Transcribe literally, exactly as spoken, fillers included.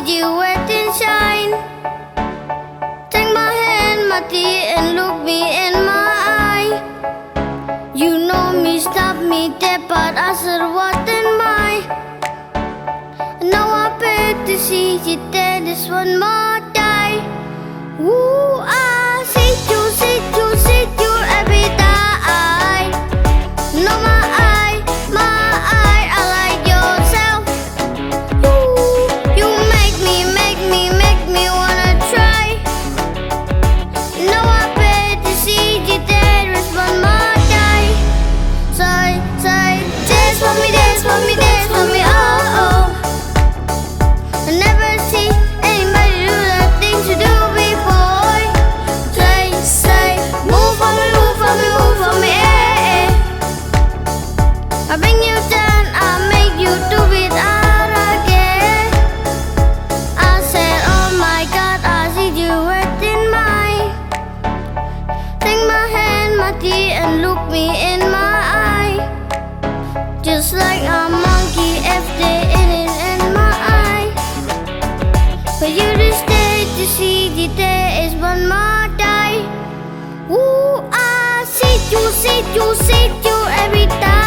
you wet and shine. Take my hand, my tear, and look me in my eye. You know me, stop me dead, but I said what am I? Now I beg to see you dead, this one more day. Ooh, I see you, see you, see you every day. No, my eye, my eye, I like yourself. You, you make me, make me, make me wanna try. Now I beg to see you dead, this one more day. Say, say, dance for me, dance for me, dance for me, oh, oh. I never see anybody do the things you do before. Say, say, move for me, move for me, move for me, eh, eh. I bring you down, I make you do it out again. I said, oh my God, I see you within mine. Take my hand, my tear, and look me in my eye. Just like a monkey, if they in it in my eye. For you to stay to see the day is one more day. Ooh, I see you, see you, see you every day.